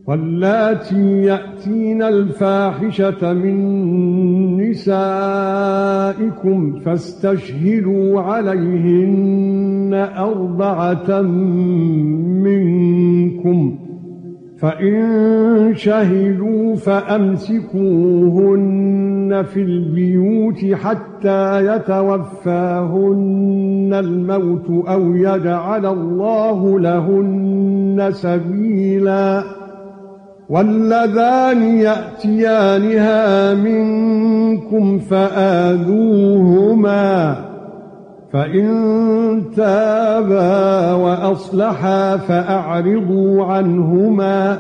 واللاتي يأتين الفاحشة من نسائكم فاستشهدوا عليهن 4 منكم فإن شهدوا فأمسكوهن في البيوت حتى يتوفاهن الموت أو يجعل الله لهن سبيلا واللذان يأتيانها منكم فآذوهما فإن تابا وأصلحا فأعرضوا عنهما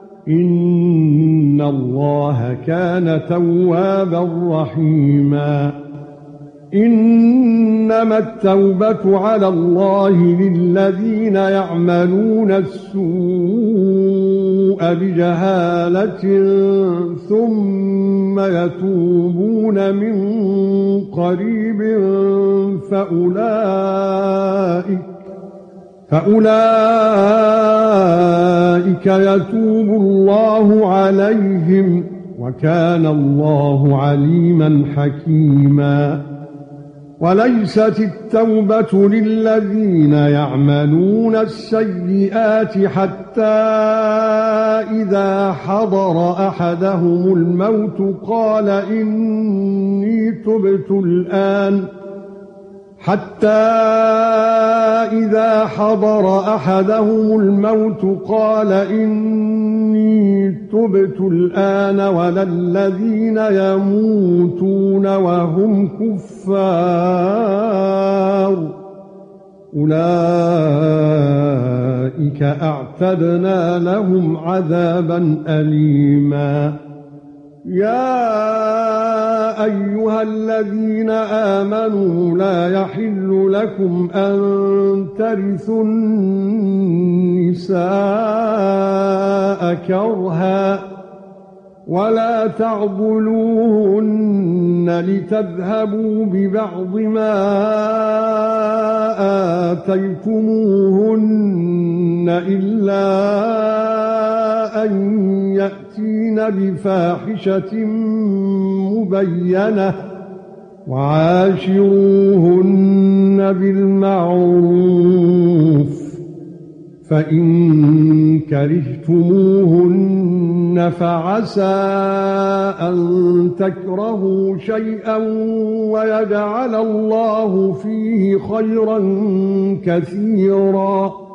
إن الله كان توابا رحيما إنما التوبة على الله للذين يعملون السوء بجهالة ثم يتوبون من قريب فأولئك يتوب الله عليهم وكان الله عليما حكيما وليست التوبة للذين يعملون السيئات حتى إذا حضر أحدهم الموت قال إني تبت الآن ولا الذين يموتون وهم كفار أولئك أعتدنا لهم عذابا أليما يا ايها الذين امنوا لا يحل لكم ان ترثوا النساء كرها ولا تعضلوهن لتذهبوا ببعض ما آتيتموهن إلا أن يأتين بفاحشة مبينة وعاشروهن بالمعروف فإن كرهتموهن فعسى أن تكرهوا شيئا ويجعل الله فيه خيرا كثيرا